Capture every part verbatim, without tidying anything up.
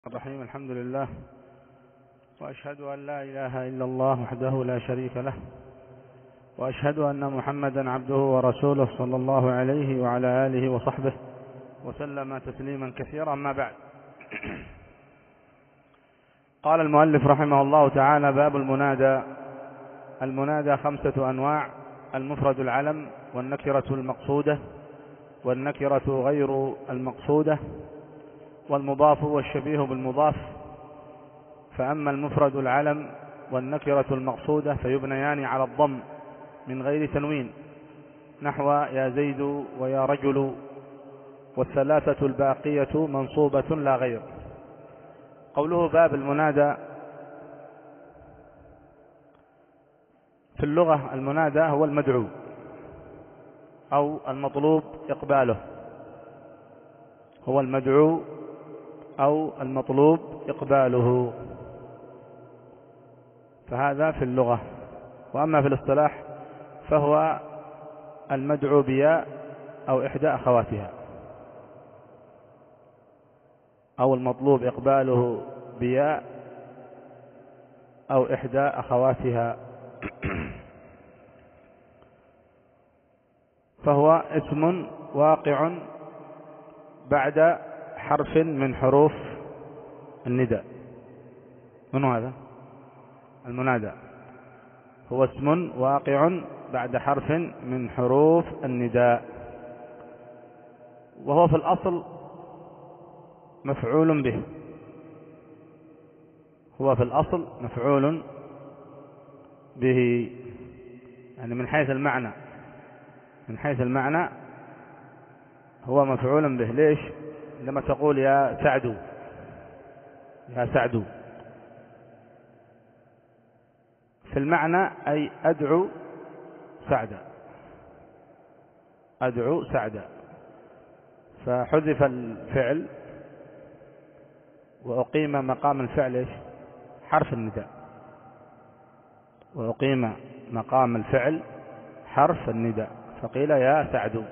الرحيم. الحمد لله، وأشهد أن لا إله إلا الله وحده لا شريك له، وأشهد أن محمدا عبده ورسوله صلى الله عليه وعلى آله وصحبه وسلم تسليما كثيرا. ما بعد. قال المؤلف رحمه الله تعالى: باب المنادى. المنادى خمسة أنواع: المفرد العلم، والنكرة المقصودة، والنكرة غير المقصودة، والمضاف والشبيه بالمضاف. فأما المفرد العلم والنكرة المقصودة فيبنيان على الضم من غير تنوين، نحو يا زيد ويا رجل، والثلاثة الباقية منصوبة لا غير. قوله باب المنادى: في اللغة المنادى هو المدعو أو المطلوب إقباله، هو المدعو أو المطلوب إقباله، فهذا في اللغة. وأما في الاصطلاح فهو المدعو بياء أو إحدى أخواتها، أو المطلوب إقباله بياء أو إحدى أخواتها. فهو اسم واقع بعد حرف من حروف النداء. من هذا المنادى؟ هو اسم واقع بعد حرف من حروف النداء، وهو في الأصل مفعول به. هو في الأصل مفعول به، يعني من حيث المعنى من حيث المعنى هو مفعول به. ليش؟ لما تقول يا سعد، يا سعد، في المعنى أي أدعو سعدا، أدعو سعدا. فحذف الفعل وأقيم مقام الفعل إيش؟ حرف النداء. وأقيم مقام الفعل حرف النداء، فقيل يا سعد.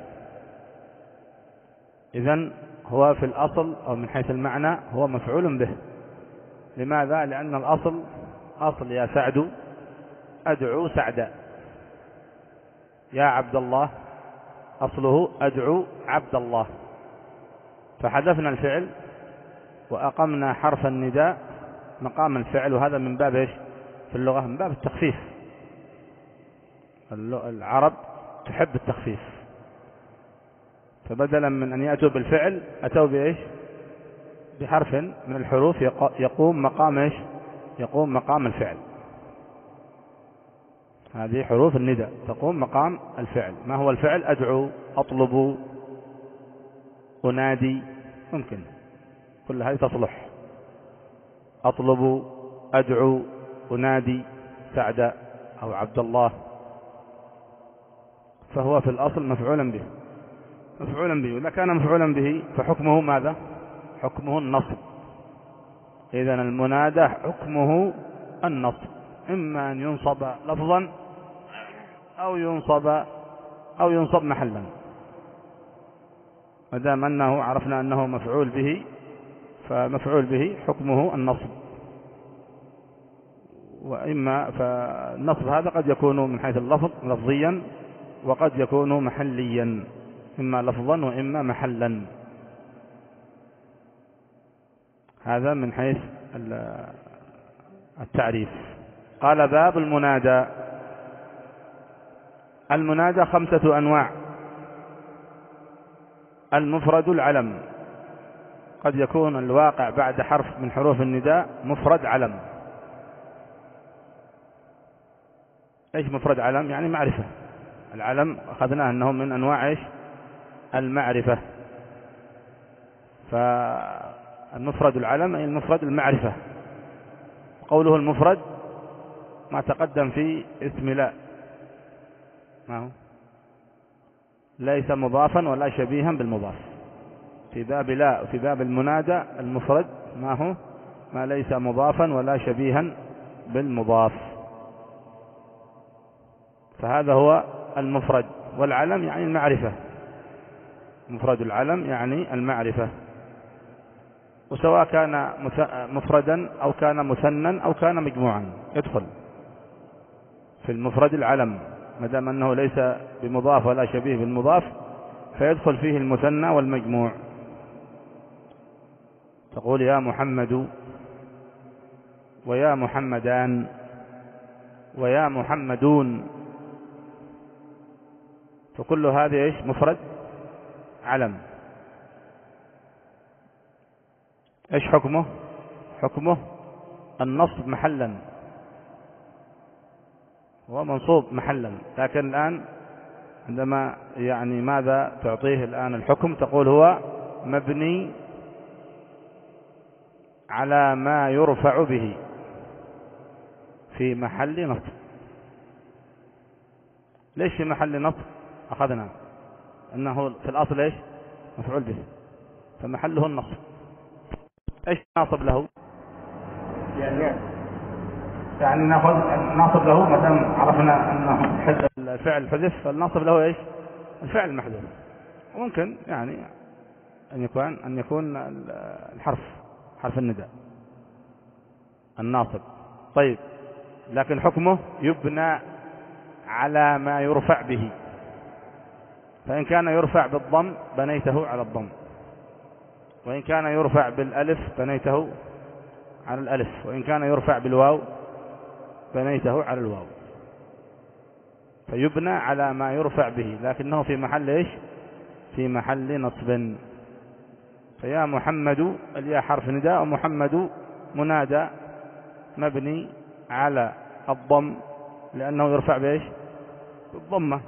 إذن هو في الأصل أو من حيث المعنى هو مفعول به. لماذا؟ لأن الأصل أصل يا سعد أدعو سعدا. يا عبد الله أصله أدعو عبد الله، فحذفنا الفعل وأقمنا حرف النداء مقام الفعل، وهذا من باب إيش في اللغة؟ من باب التخفيف. العرب تحب التخفيف، فبدلا من أن يأتوا بالفعل أتوا بإيش؟ بحرف من الحروف يقوم مقام إيش؟ يقوم مقام الفعل. هذه حروف النداء تقوم مقام الفعل. ما هو الفعل؟ أدعو، أطلب، أنادي، ممكن كل هذه تصلح. أطلب، أدعو، أنادي سعد أو عبد الله. فهو في الأصل مفعولا به مفعولا به وإذا كان مفعولا به فحكمه ماذا؟ حكمه النصب. إذن المنادى حكمه النصب، إما أن ينصب لفظا أو ينصب أو ينصب محلا. ما دام أنه عرفنا أنه مفعول به فمفعول به حكمه النصب. وإما فالنصب هذا قد يكون من حيث اللفظ لفظيا، وقد يكون محليا، إما لفظا وإما محلا. هذا من حيث التعريف. قال باب المنادى. المنادى خمسة أنواع: المفرد العلم، قد يكون الواقع بعد حرف من حروف النداء مفرد علم. ايش مفرد علم؟ يعني معرفة. العلم أخذناه أنه من أنواع ايش؟ المعرفة. فالمفرد العلم أي المفرد المعرفة. قوله المفرد ما تقدم في اسم لا، ما هو؟ ليس مضافا ولا شبيها بالمضاف. في باب لا وفي باب المنادى المفرد ما هو؟ ما ليس مضافا ولا شبيها بالمضاف. فهذا هو المفرد. والعلم يعني المعرفة. مفرد العلم يعني المعرفة. وسواء كان مفردا أو كان مثنى أو كان مجموعا يدخل في المفرد العلم، ما دام أنه ليس بمضاف ولا شبيه بالمضاف فيدخل فيه المثنى والمجموع. تقول يا محمد ويا محمدان ويا محمدون، فكل هذه ايش؟ مفرد علم. ايش حكمه؟ حكمه النصب محلا، هو منصوب محلا، لكن الآن عندما يعني ماذا تعطيه الآن الحكم؟ تقول هو مبني على ما يرفع به في محل نصب. ليش في محل نصب؟ أخذنا أنه في الأصل إيش؟ مفعول به، فمحله النصب. إيش ناصب له؟ يعني يعني ناخذ ناصب له، مثلا عرفنا أنه الفعل حذف، فالناصب له إيش؟ الفعل المحذوف. وممكن يعني أن يكون أن يكون الحرف حرف النداء الناصب. طيب، لكن حكمه يبنى على ما يرفع به، فإن كان يرفع بالضم بنيته على الضم، وإن كان يرفع بالألف بنيته على الألف، وإن كان يرفع بالواو بنيته على الواو. فيبنى على ما يرفع به، لكنه في محل إيش؟ في محل نصب. فيا محمد الياء حرف نداء، ومحمد منادى مبني على الضم لأنه يرفع بإيش؟ بالضمة،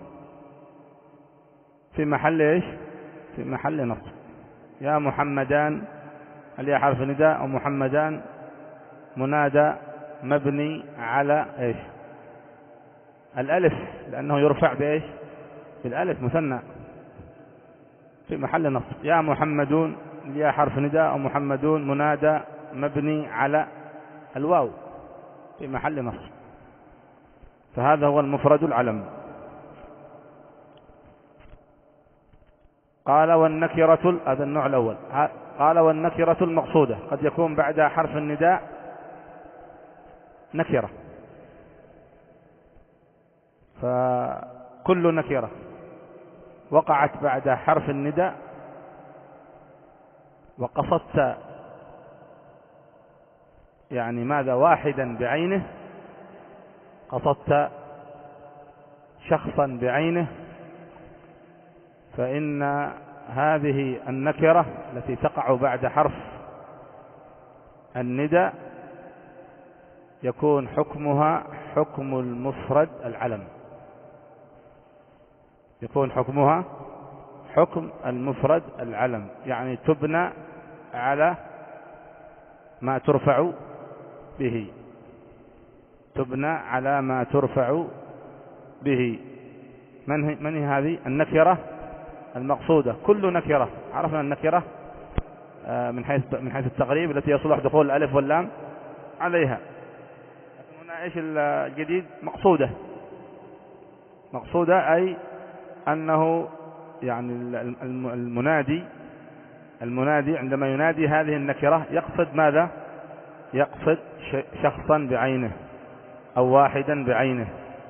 في محل إيش؟ في محل نصب. يا محمدان الياء حرف نداء، ومحمدان منادى مبني على إيش؟ الألف لأنه يرفع بإيش؟ بالألف مثنى، في محل نصب. يا محمدون الياء حرف نداء، ومحمدون منادى مبني على الواو، في محل نصب. فهذا هو المفرد العلم. قال والنكرة، هذا النوع الأول. قال والنكرة المقصودة قد يكون بعدها حرف النداء نكرة، فكل نكرة وقعت بعد حرف النداء وقصدت يعني ماذا؟ واحدا بعينه، قصدت شخصا بعينه، فإن هذه النكرة التي تقع بعد حرف النداء يكون حكمها حكم المفرد العلم، يكون حكمها حكم المفرد العلم، يعني تبنى على ما ترفع به، تبنى على ما ترفع به. من هي, من هي هذه النكرة المقصودة؟ كل نكرة، عرفنا النكرة من حيث من حيث التقريب التي يصلح دخول الألف واللام عليها، لكن هنا ايش الجديد؟ مقصودة. مقصودة أي أنه يعني المنادي المنادي عندما ينادي هذه النكرة يقصد ماذا؟ يقصد شخصا بعينه أو واحدا بعينه.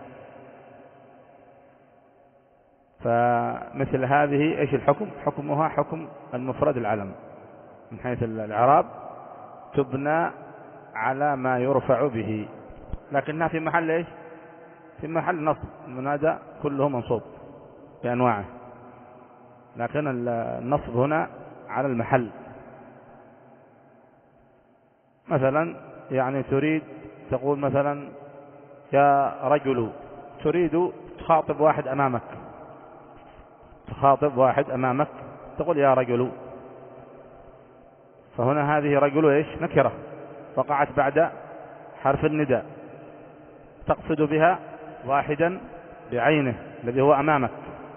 فمثل هذه ايش الحكم؟ حكمها حكم المفرد العلم من حيث الإعراب، تبنى على ما يرفع به، لكنها في محل ايش؟ في محل نصب. المنادى كله منصوب بأنواعه، لكن النصب هنا على المحل. مثلا يعني تريد تقول مثلا يا رجل، تريد تخاطب واحد أمامك، تخاطب واحد أمامك تقول يا رجل، فهنا هذه رجل ايش؟ نكرة وقعت بعد حرف النداء، تقصد بها واحدا بعينه الذي هو أمامك،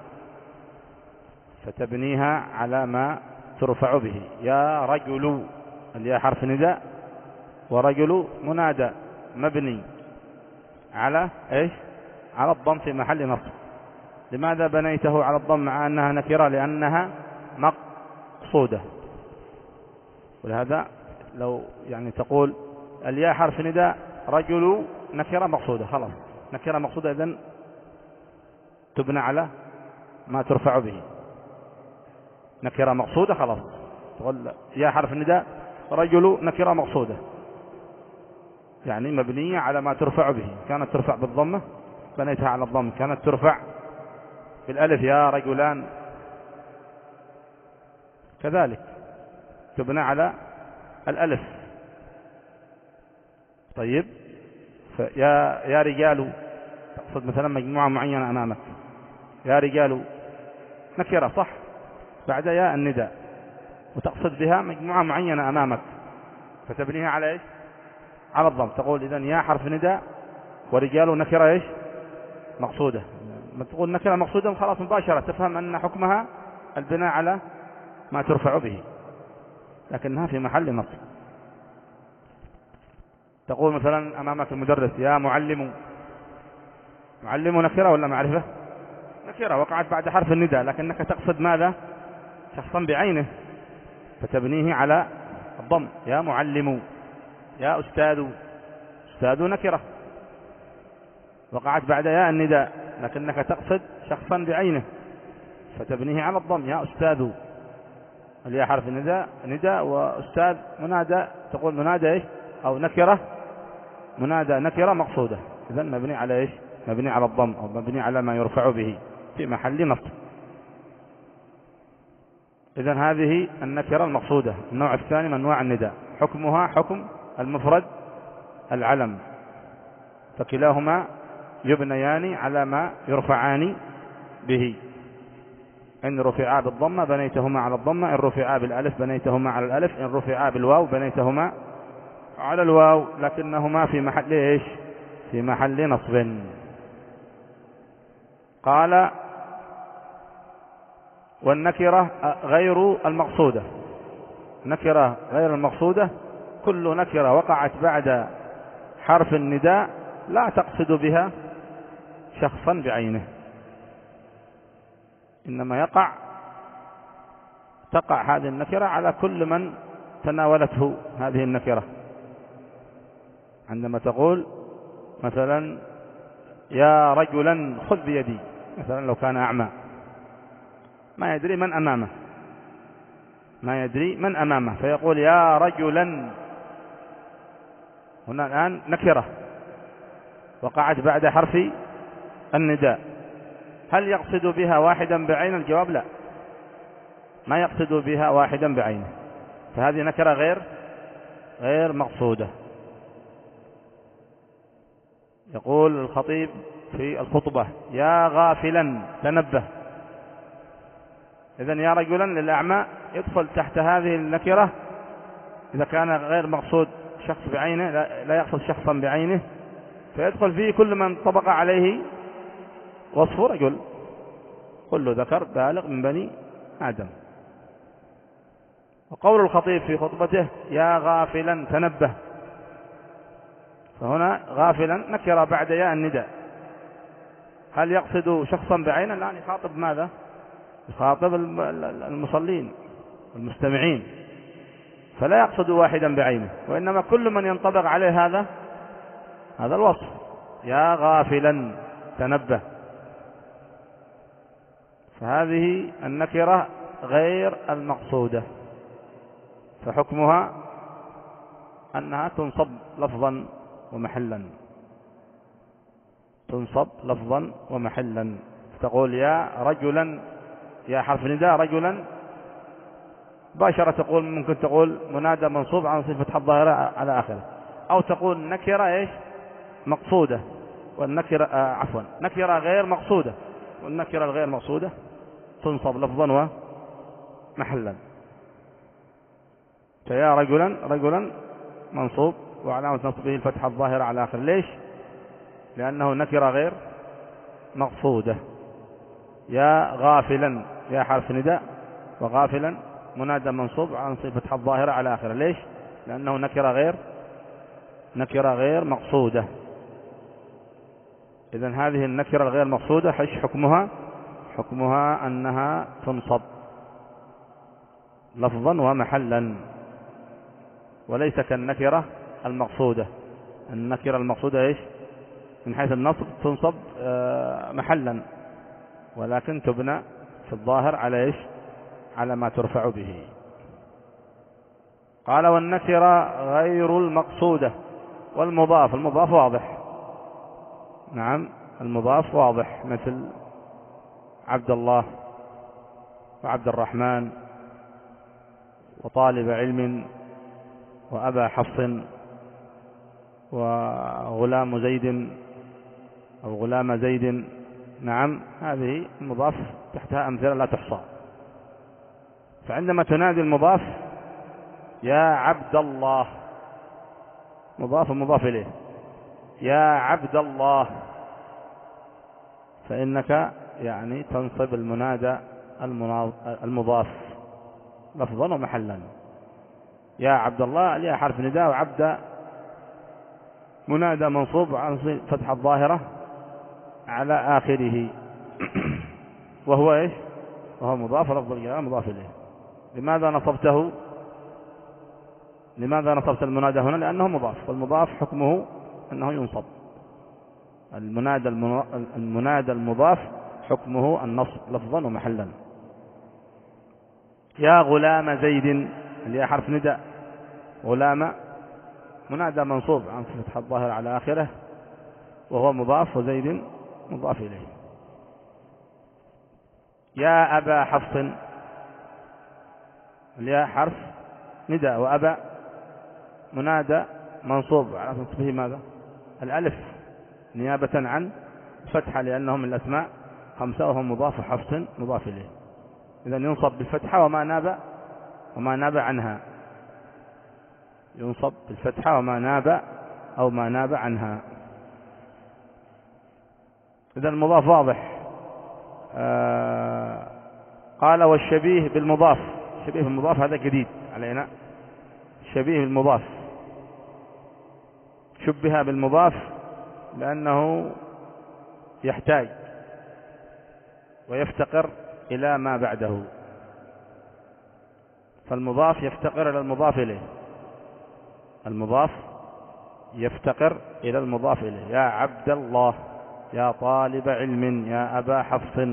فتبنيها على ما ترفع به. يا رجل الياء حرف نداء، ورجل منادى مبني على ايش؟ على الضم في محل نصب. لماذا بنيته على الضم مع أنها نكرة؟ لأنها مقصودة، ولهذا لو يعني تقول الياء حرف نداء، رجل نكرة مقصودة، خلاص نكرة مقصودة إذن تبنى على ما ترفع به. نكرة مقصودة خلاص تقول يا حرف نداء رجل نكرة مقصودة، يعني مبنية على ما ترفع به. كانت ترفع بالضمة بنيتها على الضم، كانت ترفع بالألف يا رجلان كذلك تبنى على الألف. طيب فيا يا رجال تقصد مثلا مجموعة معينة أمامك، يا رجال نكرة صح بعد يا النداء، وتقصد بها مجموعة معينة أمامك، فتبنيها على إيش؟ على الضم. تقول إذن يا حرف نداء ورجال نكرة إيش؟ مقصودة. ما تقول نكرة مقصودة خلاص مباشرة تفهم أن حكمها البناء على ما ترفع به، لكنها في محل نصب. تقول مثلا أمامك المدرس يا معلم، معلم نكرة ولا معرفة؟ نكرة وقعت بعد حرف النداء، لكنك تقصد ماذا؟ شخصا بعينه، فتبنيه على الضم. يا معلم، يا أستاذ، أستاذ نكرة وقعت بعد يا النداء، لكنك تقصد شخصا بعينه، فتبنيه على الضم. يا أستاذ، الياء حرف النداء نداء، وأستاذ منادى، تقول منادى إيش؟ أو نكرة، منادى نكرة مقصودة، إذن مبني على إيش؟ مبني على الضم أو مبني على ما يرفع به في محل نصب. إذن هذه النكرة المقصودة. النوع الثاني من أنواع النداء، حكمها حكم المفرد العلم، فكلاهما يبنيان على ما يرفعان به. إن رفعا بالضمة بنيتهما على الضمة، إن رفعا بالألف بنيتهما على الألف، إن رفعا بالواو بنيتهما على الواو، لكنهما في محل إيش؟ في محل نصب. قال والنكرة غير المقصودة. نكرة غير المقصودة كل نكرة وقعت بعد حرف النداء لا تقصد بها شخصا بعينه، إنما يقع تقع هذه النكرة على كل من تناولته هذه النكرة. عندما تقول مثلا يا رجلا خذ بيدي، مثلا لو كان أعمى ما يدري من أمامه، ما يدري من أمامه، فيقول يا رجلا. هنا الآن نكرة وقعت بعد حرف النداء، هل يقصد بها واحدا بعين؟ الجواب لا، ما يقصد بها واحدا بعينه، فهذه نكرة غير غير مقصودة. يقول الخطيب في الخطبة يا غافلا تنبه. إذن يا رجلا للأعمى يدخل تحت هذه النكرة إذا كان غير مقصود شخص بعينه، لا يقصد شخصا بعينه، فيدخل فيه كل من طبق عليه وصف رجل، كل ذكر بالغ من بني آدم. وقول الخطيب في خطبته يا غافلا تنبه، فهنا غافلا نكر بعد ياء النداء، هل يقصد شخصا بعينه؟ لا، يخاطب ماذا؟ يخاطب المصلين المستمعين، فلا يقصد واحدا بعينه، وإنما كل من ينطبق عليه هذا هذا الوصف يا غافلا تنبه. فهذه النكرة غير المقصودة، فحكمها أنها تنصب لفظا ومحلا، تنصب لفظا ومحلا. تقول يا رجلا، يا حرف نداء رجلا، باشرة تقول ممكن تقول منادى منصوب عن صفة الظاهرة على آخره، أو تقول نكرة إيش؟ مقصودة، والنكرة آه عفوا نكرة غير مقصودة، والنكرة الغير مقصودة تنصب لفظا ومحلا. فيا رجلا، رجلا منصوب وعلامة نصبه الفتحة الظاهرة على آخر. ليش؟ لأنه نكرة غير مقصودة. يا غافلا، يا حرف نداء، وغافلا منادى منصوب عن صفة الظاهرة على آخر. ليش؟ لأنه نكرة غير نكرة غير مقصودة. إذن هذه النكرة الغير مقصودة حش حكمها حكمها أنها تنصب لفظا ومحلا. وليس كالنكرة المقصودة. النكرة المقصودة إيش؟ من حيث النصب تنصب محلا، ولكن تبنى في الظاهر على إيش؟ على ما ترفع به. قال والنكرة غير المقصودة. والمضاف، المضاف واضح، نعم المضاف واضح، مثل عبد الله وعبد الرحمن وطالب علم وأبا حفص وغلام زيد أو غلام زيد. نعم هذه المضاف تحتها أمثلة لا تحصى. فعندما تنادي المضاف يا عبد الله، مضاف ومضاف إليه، يا عبد الله، فإنك يعني تنصب المنادى المضاف لفظا ومحلا. يا عبد الله لها حرف نداء، وعبد منادى منصوب عن فتح الظاهرة على آخره وهو إيش؟ وهو مضاف، لفظ الجلالة مضاف إليه. لماذا نصبته؟ لماذا نصبت المنادى هنا؟ لأنه مضاف، والمضاف حكمه أنه ينصب. المنادى المنادى المضاف حكمه النصب لفظا ومحلا. يا غلام زيد اللي هي حرف نداء، غلام منادى منصوب عن فتح الظاهر على آخره وهو مضاف، وزيد مضاف إليه. يا أبا حفص اللي هي حرف نداء، وأبا منادى منصوب على نصبه ماذا؟ الألف نيابة عن فتحة، لأنهم من الأسماء خمسة وهم مضاف وحفص مضاف إليه. إذن ينصب بالفتحة وما ناب وما ناب عنها، ينصب بالفتحة وما ناب أو ما ناب عنها. إذن المضاف واضح. آه قال والشبيه بالمضاف. الشبيه بالمضاف هذا جديد علينا. الشبيه بالمضاف شبه بالمضاف لأنه يحتاج ويفتقر إلى ما بعده، فالمضاف يفتقر إلى المضاف إليه. المضاف يفتقر إلى المضاف إليه. يا عبد الله، يا طالب علم، يا أبا حفص،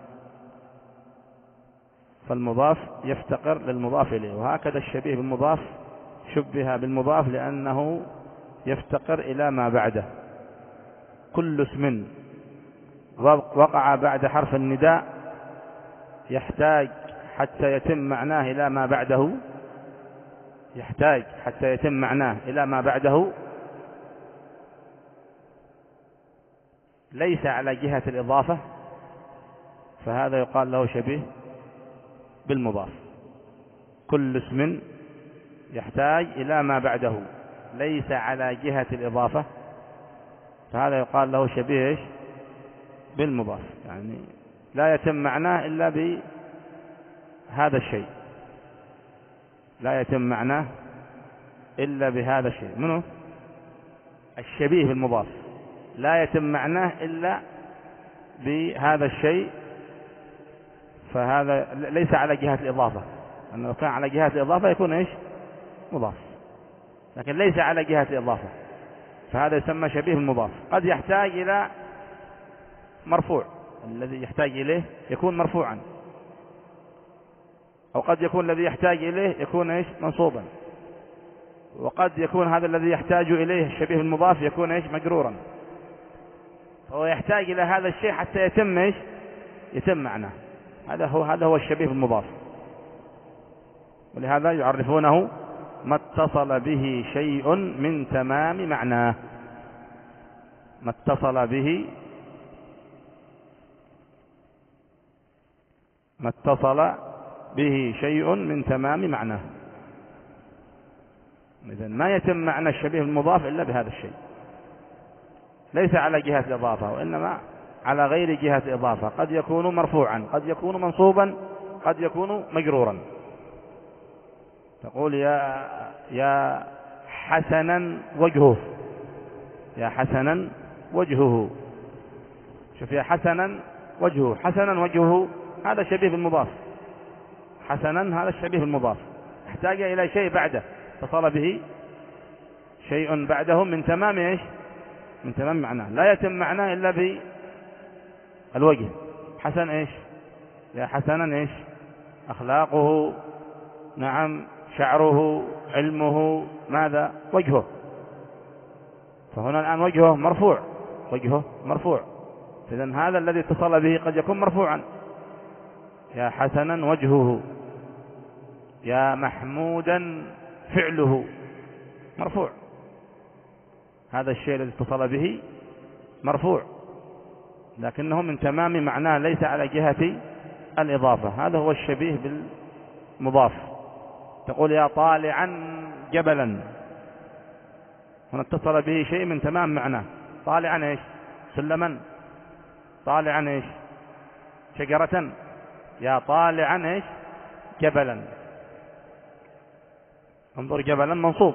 فالمضاف يفتقر للمضاف إليه. وهكذا الشبيه بالمضاف شبه بالمضاف لأنه يفتقر إلى ما بعده. كل اسم وقع بعد حرف النداء يحتاج حتى يتم معناه إلى ما بعده، يحتاج حتى يتم معناه إلى ما بعده ليس على جهة الإضافة، فهذا يقال له شبيه بالمضاف. كل اسم يحتاج إلى ما بعده ليس على جهة الإضافة، فهذا يقال له شبيه بالمضاف، يعني لا يتم معناه إلا بهذا الشيء، لا يتم معناه إلا بهذا الشيء. منه الشبيه بالمضاف لا يتم معناه إلا بهذا الشيء، فهذا ليس على جهة الإضافة. أنه لو كان على جهة الإضافة يكون إيش؟ مضاف، لكن ليس على جهة الإضافة، فهذا يسمى شبيه بالمضاف. قد يحتاج إلى مرفوع، الذي يحتاج إليه يكون مرفوعا، أو قد يكون الذي يحتاج إليه يكون إيش؟ منصوبا، وقد يكون هذا الذي يحتاج إليه الشبيه بالمضاف يكون إيش؟ مجرورا. فهو يحتاج إلى هذا الشيء حتى يتم إيش؟ يتم معناه. هذا هو هذا هو الشبيه بالمضاف، ولهذا يعرفونه ما اتصل به شيء من تمام معناه. ما اتصل به ما اتصل به شيء من تمام معناه. إذن ما يتم معنى الشبيه بالمضاف إلا بهذا الشيء، ليس على جهة الإضافة وإنما على غير جهة الإضافة. قد يكون مرفوعا، قد يكون منصوبا، قد يكون مجرورا. تقول يا يا حسنا وجهه، يا حسنا وجهه. شوف، يا حسنا وجهه، حسنا وجهه هذا شبيه بالمضاف. حسنا هذا الشبيه بالمضاف، احتاج إلى شيء بعده اتصل به شيء بعده من تمام إيش؟ من تمام معناه. لا يتم معناه إلا بالوجه. حسن إيش؟ يا حسنا إيش؟ أخلاقه، نعم، شعره، علمه، ماذا؟ وجهه. فهنا الآن وجهه مرفوع، وجهه مرفوع، إذن هذا الذي اتصل به قد يكون مرفوعا. يا حسنا وجهه، يا محمودا فعله، مرفوع. هذا الشيء الذي اتصل به مرفوع، لكنه من تمام معناه، ليس على جهة الإضافة. هذا هو الشبيه بالمضاف. تقول يا طالعا جبلا، هنا اتصل به شيء من تمام معناه. طالعا ايش؟ سلما. طالعا ايش؟ شجرة. يا طالعا ايش؟ جبلا. انظر، جبلا منصوب،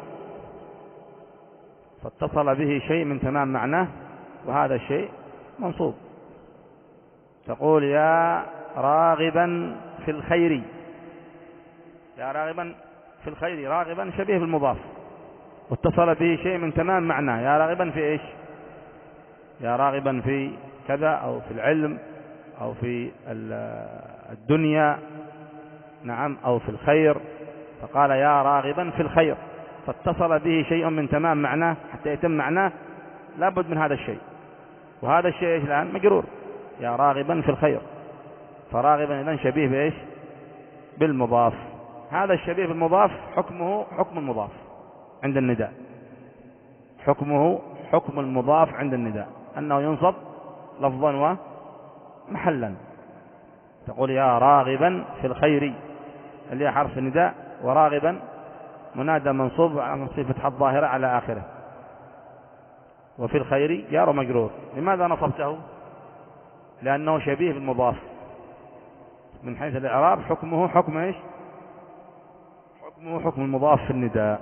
فاتصل به شيء من تمام معناه، وهذا الشيء منصوب. تقول يا راغبا في الخير. يا راغبا في الخير، راغبا شبيه بالمضاف، واتصل به شيء من تمام معناه. يا راغبا في ايش؟ يا راغبا في كذا، او في العلم، او في الدنيا، نعم، او في الخير. فقال يا راغبا في الخير، فاتصل به شيء من تمام معناه. حتى يتم معناه لابد من هذا الشيء، وهذا الشيء ايش الآن؟ مجرور. يا راغبا في الخير، فراغبا إذن شبيه بايش؟ بالمضاف. هذا الشبيه بالمضاف حكمه حكم المضاف عند النداء. حكمه حكم المضاف عند النداء، أنه ينصب لفظا ومحلا. تقول يا راغبا في الخير، اللي هي حرف النداء، وراغبا منادى منصوب على صفة الظاهرة على آخره، وفي الخير جار مجرور. لماذا نصبته؟ لأنه شبيه بالمضاف. من حيث الإعراب حكمه حكم ايش؟ حكمه حكم المضاف في النداء.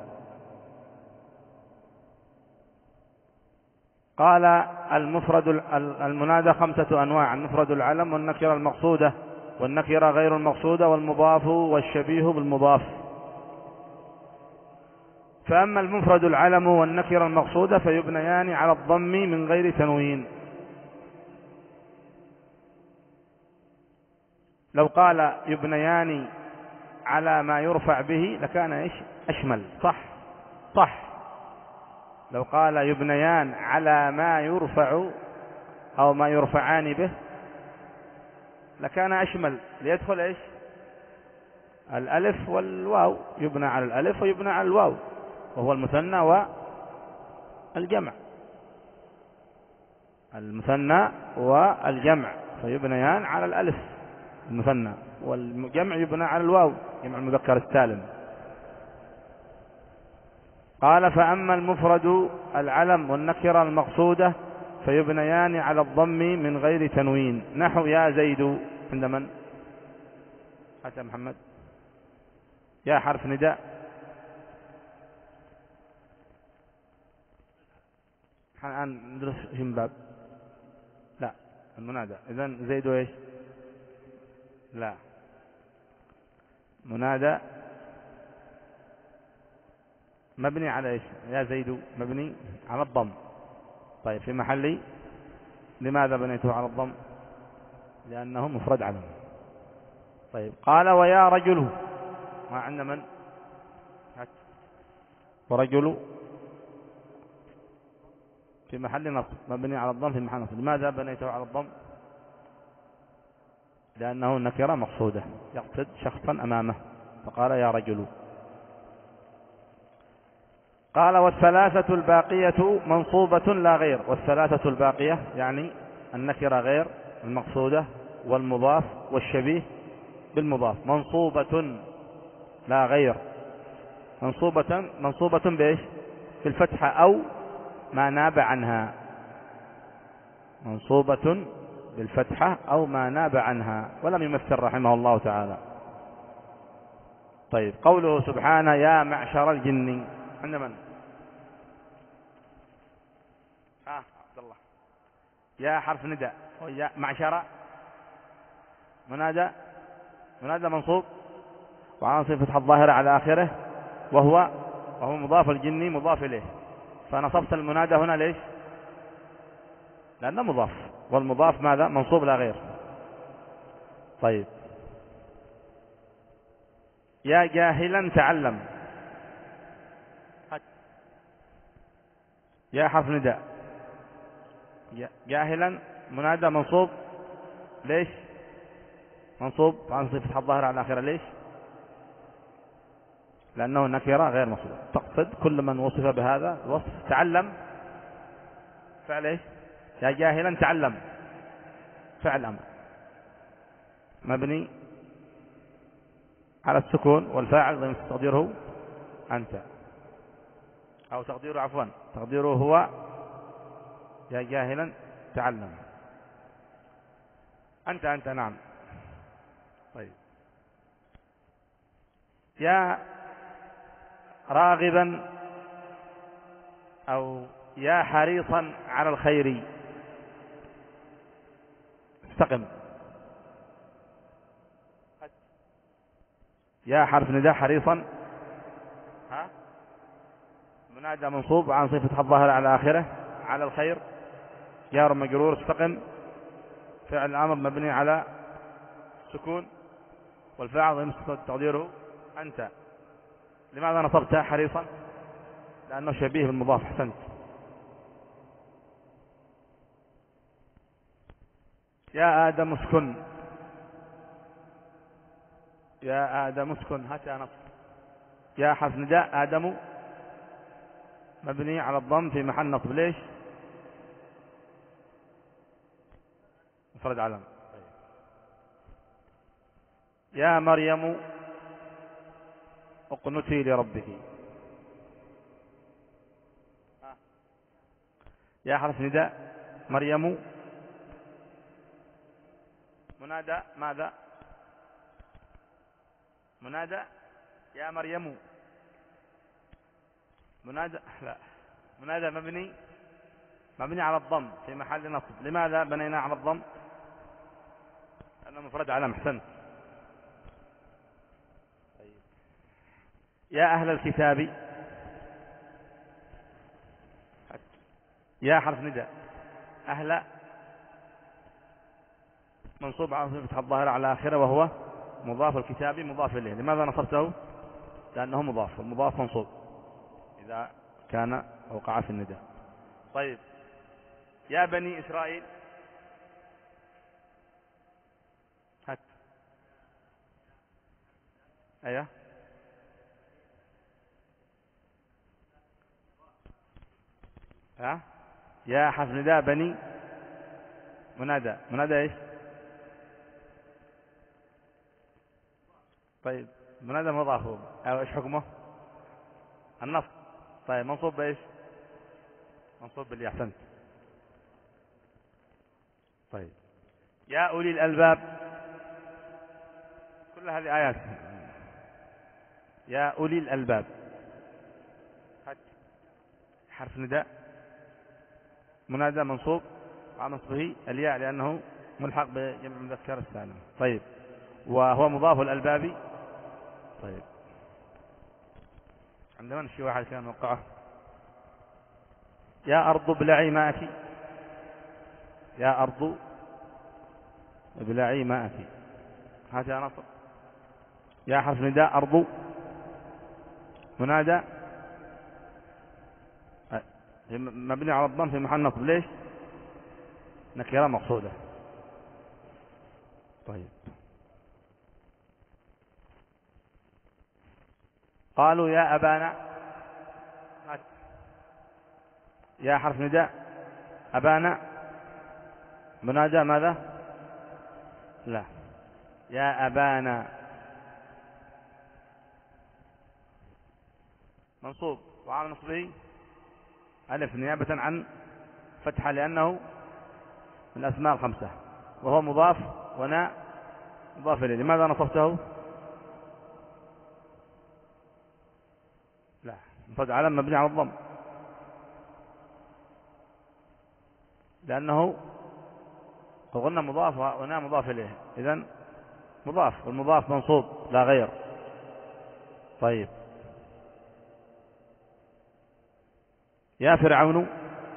قال المفرد المنادى خمسة أنواع: المفرد العلم، والنكرة المقصودة، والنكرة غير المقصودة، والمضاف، والشبيه بالمضاف. فأما المفرد العلم والنكرة المقصودة فيبنيان على الضم من غير تنوين. لو قال يبنيان على ما يرفع به لكان ايش؟ أشمل. صح صح. لو قال يبنيان على ما يرفع أو ما يرفعان به لكان أشمل، ليدخل ايش؟ الألف والواو. يبنى على الألف ويبنى على الواو، وهو المثنى والجمع. المثنى والجمع فيبنيان على الألف المثنى، والجمع يبنى على الواو، جمع المذكر السالم. قال فأما المفرد العلم والنكرة المقصودة فيبنيان على الضم من غير تنوين. نحو يا زيد عند من؟ حتى محمد. يا حرف نداء، الآن ندرس هم باب. لا، المنادى. إذن زيد ايش؟ لا، منادى مبني على ايش؟ يا زيد مبني على الضم. طيب في محل، لماذا بنيته على الضم؟ لأنه مفرد علم. طيب قال ويا رجل، ما عندنا من؟ ورجل في محل نصب، مبني على الضم في محل نصب. لماذا بنيته على الضم؟ لأنه نكرة مقصودة، يقصد شخصا أمامه، فقال يا رجل. قال والثلاثة الباقية منصوبة لا غير. والثلاثة الباقية يعني النكرة غير المقصودة والمضاف والشبيه بالمضاف منصوبة لا غير. منصوبة منصوبة بإيش؟ في الفتحة أو ما ناب عنها. منصوبة بالفتحة أو ما ناب عنها، ولم يمثل رحمه الله تعالى. طيب قوله سبحانه يا معشر الجن، عند من؟ آه عبد الله. يا حرف نداء، ويا معشر منادى، منادى منصوب وعلى صفة الظاهرة على آخره وهو وهو مضاف الجني مضاف إليه، فنصبت المنادى هنا ليش؟ لأنه مضاف، والمضاف ماذا؟ منصوب لا غير. طيب يا جاهلا تعلم، يا حرف نداء، جاهلا منادى منصوب ليش؟ منصوب عن صفة الظاهر على الآخرة ليش؟ لأنه نكرة غير مصروف، تقصد كل من وصف بهذا الوصف. تعلم فعل ايش؟ يا جاهلا تعلم فعل أمر مبني على السكون، والفاعل ضمن تقديره أنت، أو تقديره عفوا تقديره هو يا جاهلا تعلم أنت أنت نعم. طيب يا راغبا أو يا حريصا على الخير استقم، يا حرف نداء حريصا ها منادى منصوب عن صفة الظاهر على آخره على الخير، جار مجرور استقم فعل الأمر مبني على سكون، والفاعل ضمن تقديره أنت. لماذا نصبتها حريصا؟ لأنه شبيه بالمضاف. أحسنت. يا آدم اسكن، يا آدم اسكن هاتها نصب، يا حرف نداء آدم مبني على الضم في محل نصب ليش؟ مفرد علم. يا مريم اقنتي لربك، يا حرف نداء مريم منادى ماذا؟ منادى يا مريم منادى لا منادى مبني مبني على الضم في محل نصب. لماذا بنينا على الضم؟ لأنه مفرد علم. أحسنت. يا أهل الكتاب، يا حرف نداء أهل منصوب على صفة الظاهرة على آخره وهو مضاف الكتاب مضاف إليه. لماذا نصبته؟ لأنه مضاف، والمضاف منصوب إذا كان وقع في النداء. طيب يا بني إسرائيل هات أيه ها يا حرف نداء بني منادى منادى ايش؟ طيب منادى مضاف او ايش حكمه؟ النصب. طيب منصوب بايش؟ منصوب بالياء. احسنت. طيب يا اولي الالباب، كل هذه ايات. يا اولي الالباب حرف نداء منادى منصوب على نصبه الياء لأنه ملحق بجمع مذكر السالم. طيب وهو مضاف الألباب. طيب عندما نشي واحد كان موقعه يا أرض ابلعي ماءك، يا أرض ابلعي ماءك هذا نصب. يا حرف نداء أرض منادى مبني على الضم في محل نصب ليش؟ نكرة مقصودة. طيب قالوا يا أبانا، يا حرف نداء أبانا منادى ماذا؟ لا يا أبانا منصوب وعلى نصبه ألف نيابة عن فتحة لأنه من الأسماء الخمسة، وهو مضاف وناء مضاف إليه. لماذا نصبته؟ لا مفرد علم مبني على الضم لأنه قلنا مضاف وناء مضاف إليه، إذن مضاف والمضاف منصوب لا غير. طيب يا فرعون،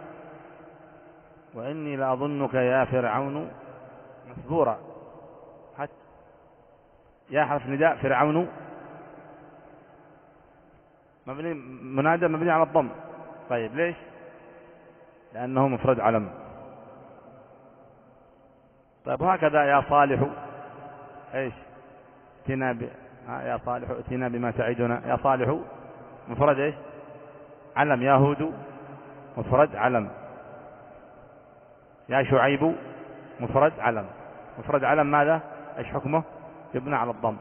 وإني لأظنك يا فرعون مثبورا. حتى يا حرف نداء، فرعون مبني منادى مبني على الضم. طيب ليش؟ لأنه مفرد علم. طيب وهكذا يا صالح، ايش؟ ائتنا ب... يا صالح ائتنا بما تعدنا. يا صالح مفرد ايش؟ علم. يا هود مفرد علم. يا شعيب مفرد علم. مفرد علم ماذا؟ ايش حكمه؟ يبنى على الضم.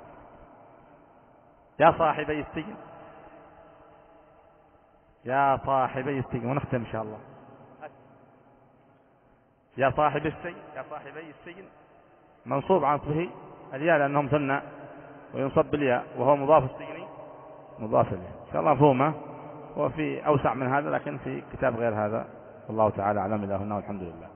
يا صاحبي السجن، يا صاحبي السجن، ونختم ان شاء الله. يا صاحب السجن، يا صاحبي السجن منصوب عن صفه الياء لأنه مثنى، وينصب بالياء، وهو مضاف السجن مضاف إليه. إن شاء الله مفهومة. هو في أوسع من هذا لكن في كتاب غير هذا. والله تعالى أعلم. إلهنا والحمد لله.